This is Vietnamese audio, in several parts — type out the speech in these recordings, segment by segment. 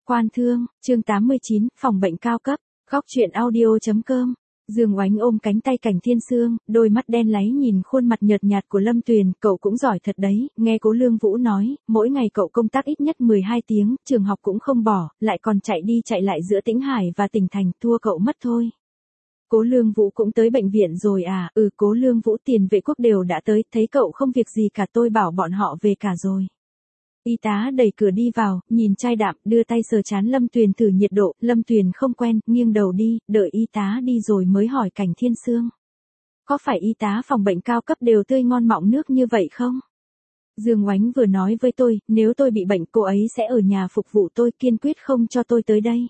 Quan thương, chương 89, phòng bệnh cao cấp, góc truyện audio.com. Dương Oánh ôm cánh tay Cảnh Thiên Sương, đôi mắt đen láy nhìn khuôn mặt nhợt nhạt của Lâm Tuyền, cậu cũng giỏi thật đấy, nghe Cố Lương Vũ nói, mỗi ngày cậu công tác ít nhất 12 tiếng, trường học cũng không bỏ, lại còn chạy đi chạy lại giữa Tĩnh Hải và tỉnh thành, thua cậu mất thôi. Cố Lương Vũ cũng tới bệnh viện rồi à? Cố Lương Vũ tiền vệ quốc đều đã tới, thấy cậu không việc gì cả, tôi bảo bọn họ về cả rồi. Y tá đẩy cửa đi vào, nhìn chai đạm, đưa tay sờ trán Lâm Tuyền thử nhiệt độ, Lâm Tuyền không quen, nghiêng đầu đi, đợi y tá đi rồi mới hỏi Cảnh Thiên Sương. Có phải y tá phòng bệnh cao cấp đều tươi ngon mọng nước như vậy không? Dương Oánh vừa nói với tôi, nếu tôi bị bệnh cô ấy sẽ ở nhà phục vụ tôi, kiên quyết không cho tôi tới đây.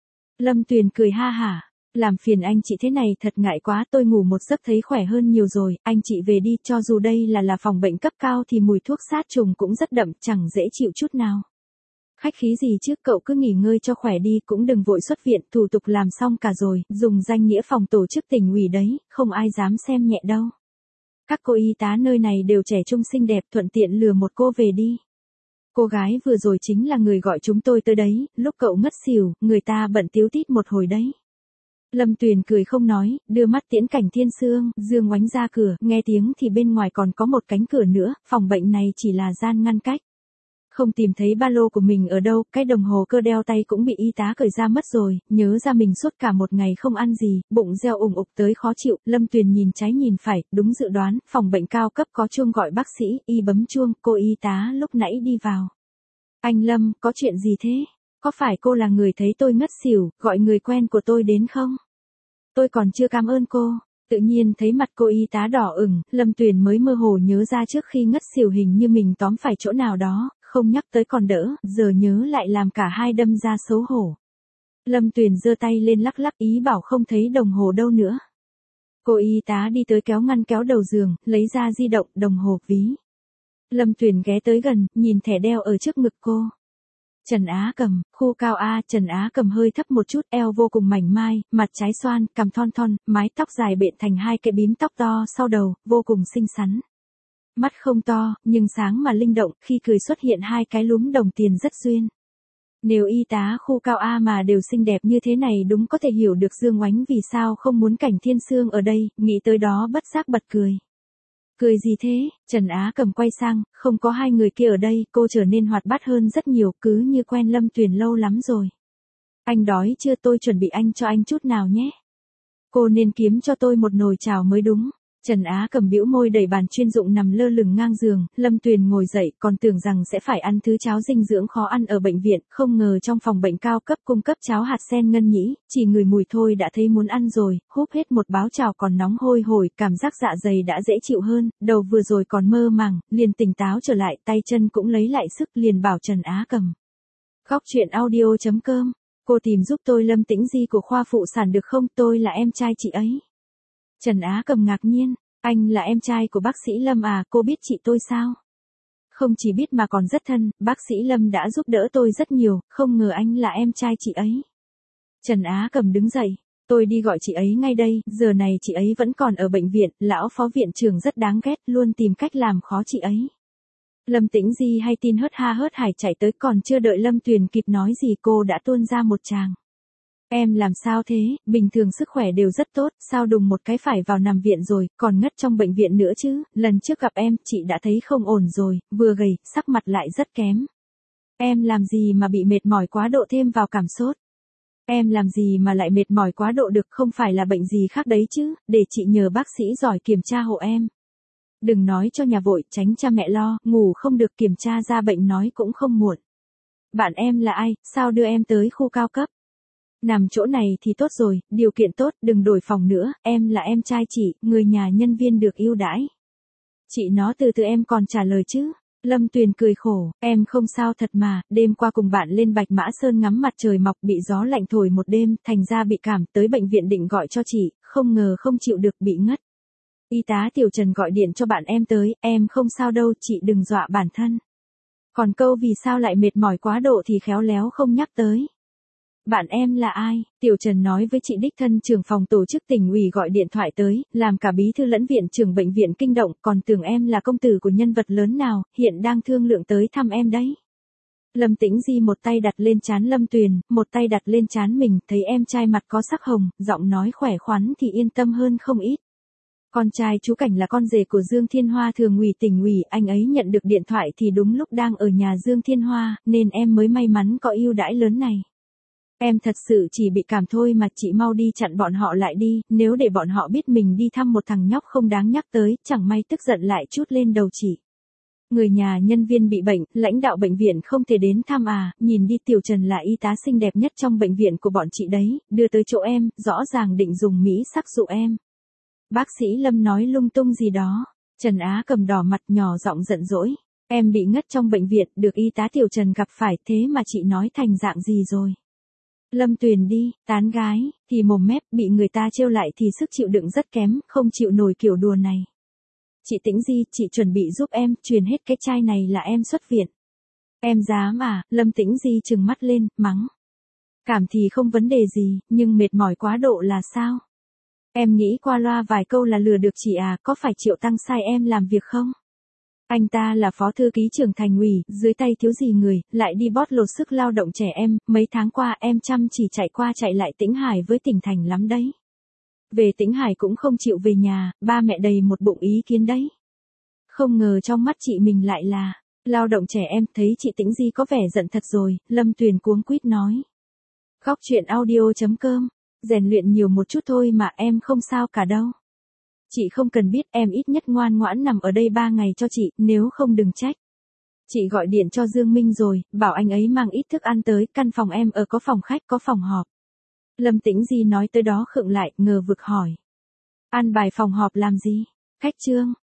Lâm Tuyền cười ha hả. Làm phiền anh chị thế này thật ngại quá, tôi ngủ một giấc thấy khỏe hơn nhiều rồi, anh chị về đi, cho dù đây là phòng bệnh cấp cao thì mùi thuốc sát trùng cũng rất đậm, chẳng dễ chịu chút nào. Khách khí gì chứ, cậu cứ nghỉ ngơi cho khỏe đi, cũng đừng vội xuất viện, thủ tục làm xong cả rồi, dùng danh nghĩa phòng tổ chức tỉnh ủy đấy, không ai dám xem nhẹ đâu. Các cô y tá nơi này đều trẻ trung xinh đẹp, thuận tiện lừa một cô về đi. Cô gái vừa rồi chính là người gọi chúng tôi tới đấy, lúc cậu ngất xỉu, người ta bận tíu tít một hồi đấy. Lâm Tuyền cười không nói, đưa mắt tiễn Cảnh Thiên Sương, Dương Oánh ra cửa, nghe tiếng thì bên ngoài còn có một cánh cửa nữa, phòng bệnh này chỉ là gian ngăn cách. Không tìm thấy ba lô của mình ở đâu, cái đồng hồ cơ đeo tay cũng bị y tá cởi ra mất rồi, nhớ ra mình suốt cả một ngày không ăn gì, bụng reo ủng ục tới khó chịu, Lâm Tuyền nhìn trái nhìn phải, đúng dự đoán, phòng bệnh cao cấp có chuông gọi bác sĩ, y bấm chuông, cô y tá lúc nãy đi vào. Anh Lâm, có chuyện gì thế? Có phải cô là người thấy tôi ngất xỉu, gọi người quen của tôi đến không? Tôi còn chưa cảm ơn cô. Tự nhiên thấy mặt cô y tá đỏ ửng, Lâm Tuyền mới mơ hồ nhớ ra trước khi ngất xỉu hình như mình tóm phải chỗ nào đó, không nhắc tới còn đỡ, giờ nhớ lại làm cả hai đâm ra xấu hổ. Lâm Tuyền giơ tay lên lắc lắc ý bảo không thấy đồng hồ đâu nữa. Cô y tá đi tới kéo ngăn kéo đầu giường, lấy ra di động, đồng hồ, ví. Lâm Tuyền ghé tới gần, nhìn thẻ đeo ở trước ngực cô. Trần Á Cầm, khu cao A. Trần Á Cầm hơi thấp một chút, eo vô cùng mảnh mai, mặt trái xoan, cằm thon thon, mái tóc dài bện thành hai cái bím tóc to sau đầu, vô cùng xinh xắn. Mắt không to, nhưng sáng mà linh động, khi cười xuất hiện hai cái lúm đồng tiền rất duyên. Nếu y tá khu cao A mà đều xinh đẹp như thế này đúng có thể hiểu được Dương Oánh vì sao không muốn Cảnh Thiên Sương ở đây, nghĩ tới đó bất giác bật cười. Cười gì thế? Trần Á Cầm quay sang, không có hai người kia ở đây, cô trở nên hoạt bát hơn rất nhiều, cứ như quen Lâm Tuyền lâu lắm rồi. Anh đói chưa, tôi chuẩn bị anh cho anh chút nào nhé. Cô nên kiếm cho tôi một nồi cháo mới đúng. Trần Á Cầm bĩu môi đẩy bàn chuyên dụng nằm lơ lửng ngang giường, Lâm Tuyền ngồi dậy, còn tưởng rằng sẽ phải ăn thứ cháo dinh dưỡng khó ăn ở bệnh viện, không ngờ trong phòng bệnh cao cấp cung cấp cháo hạt sen ngân nhĩ, chỉ ngửi mùi thôi đã thấy muốn ăn rồi, húp hết một báo cháo còn nóng hôi hổi, cảm giác dạ dày đã dễ chịu hơn, đầu vừa rồi còn mơ màng, liền tỉnh táo trở lại, tay chân cũng lấy lại sức, liền bảo Trần Á Cầm. Góc truyện audio.com, cô tìm giúp tôi Lâm Tĩnh Di của khoa phụ sản được không, tôi là em trai chị ấy. Trần Á Cầm ngạc nhiên, anh là em trai của bác sĩ Lâm à, cô biết chị tôi sao? Không chỉ biết mà còn rất thân, bác sĩ Lâm đã giúp đỡ tôi rất nhiều, không ngờ anh là em trai chị ấy. Trần Á Cầm đứng dậy, tôi đi gọi chị ấy ngay đây, giờ này chị ấy vẫn còn ở bệnh viện, lão phó viện trưởng rất đáng ghét, luôn tìm cách làm khó chị ấy. Lâm Tĩnh Di hay tin hớt ha hớt hải chạy tới, còn chưa đợi Lâm Tuyền kịp nói gì cô đã tuôn ra một tràng. Em làm sao thế, bình thường sức khỏe đều rất tốt, sao đùng một cái phải vào nằm viện rồi, còn ngất trong bệnh viện nữa chứ, lần trước gặp em, chị đã thấy không ổn rồi, vừa gầy, sắc mặt lại rất kém. Em làm gì mà bị mệt mỏi quá độ thêm vào cảm sốt? Em làm gì mà lại mệt mỏi quá độ được, không phải là bệnh gì khác đấy chứ, để chị nhờ bác sĩ giỏi kiểm tra hộ em. Đừng nói cho nhà vội, tránh cha mẹ lo, ngủ không được, kiểm tra ra bệnh nói cũng không muộn. Bạn em là ai, sao đưa em tới khu cao cấp? Nằm chỗ này thì tốt rồi, điều kiện tốt, đừng đổi phòng nữa, em là em trai chị, người nhà nhân viên được ưu đãi. Chị nó từ từ em còn trả lời chứ. Lâm Tuyền cười khổ, em không sao thật mà, đêm qua cùng bạn lên Bạch Mã Sơn ngắm mặt trời mọc, bị gió lạnh thổi một đêm, thành ra bị cảm, tới bệnh viện định gọi cho chị, không ngờ không chịu được, bị ngất. Y tá Tiểu Trần gọi điện cho bạn em tới, em không sao đâu, chị đừng dọa bản thân. Còn câu vì sao lại mệt mỏi quá độ thì khéo léo không nhắc tới. Bạn em là ai? Tiểu Trần nói với chị đích thân trưởng phòng tổ chức tỉnh ủy gọi điện thoại tới, làm cả bí thư lẫn viện trưởng bệnh viện kinh động, còn tưởng em là công tử của nhân vật lớn nào, hiện đang thương lượng tới thăm em đấy. Lâm Tĩnh Di một tay đặt lên trán Lâm Tuyền, một tay đặt lên trán mình, thấy em trai mặt có sắc hồng, giọng nói khỏe khoắn thì yên tâm hơn không ít. Con trai chú Cảnh là con rể của Dương Thiên Hoa thường ủy tỉnh ủy, anh ấy nhận được điện thoại thì đúng lúc đang ở nhà Dương Thiên Hoa, nên em mới may mắn có ưu đãi lớn này. Em thật sự chỉ bị cảm thôi mà, chị mau đi chặn bọn họ lại đi, nếu để bọn họ biết mình đi thăm một thằng nhóc không đáng nhắc tới, chẳng may tức giận lại chút lên đầu chị. Người nhà nhân viên bị bệnh, lãnh đạo bệnh viện không thể đến thăm à, nhìn đi Tiểu Trần là y tá xinh đẹp nhất trong bệnh viện của bọn chị đấy, đưa tới chỗ em, rõ ràng định dùng mỹ sắc dụ em. Bác sĩ Lâm nói lung tung gì đó. Trần Á cầm đỏ mặt nhỏ giọng giận dỗi. Em bị ngất trong bệnh viện, được y tá Tiểu Trần gặp phải, thế mà chị nói thành dạng gì rồi. Lâm Tuyền đi, tán gái, thì mồm mép, bị người ta trêu lại thì sức chịu đựng rất kém, không chịu nổi kiểu đùa này. Chị Tĩnh Di, chị chuẩn bị giúp em, truyền hết cái chai này là em xuất viện. Em dám à, Lâm Tĩnh Di trừng mắt lên, mắng. Cảm thì không vấn đề gì, nhưng mệt mỏi quá độ là sao? Em nghĩ qua loa vài câu là lừa được chị à, có phải Triệu Tăng sai em làm việc không? Anh ta là phó thư ký trưởng thành ủy, dưới tay thiếu gì người, lại đi bót lột sức lao động trẻ em, mấy tháng qua em chăm chỉ chạy qua chạy lại Tĩnh Hải với tỉnh thành lắm đấy. Về Tĩnh Hải cũng không chịu về nhà, ba mẹ đầy một bụng ý kiến đấy. Không ngờ trong mắt chị mình lại là lao động trẻ em, thấy chị Tĩnh Di có vẻ giận thật rồi, Lâm Tuyền cuống quýt nói. Góc truyện audio.com, rèn luyện nhiều một chút thôi mà, em không sao cả đâu. Chị không cần biết, em ít nhất ngoan ngoãn nằm ở đây 3 ngày cho chị, nếu không đừng trách. Chị gọi điện cho Dương Minh rồi, bảo anh ấy mang ít thức ăn tới, căn phòng em ở có phòng khách có phòng họp. Lâm Tĩnh Di nói tới đó khựng lại, ngờ vực hỏi. An bài phòng họp làm gì? Khách trương,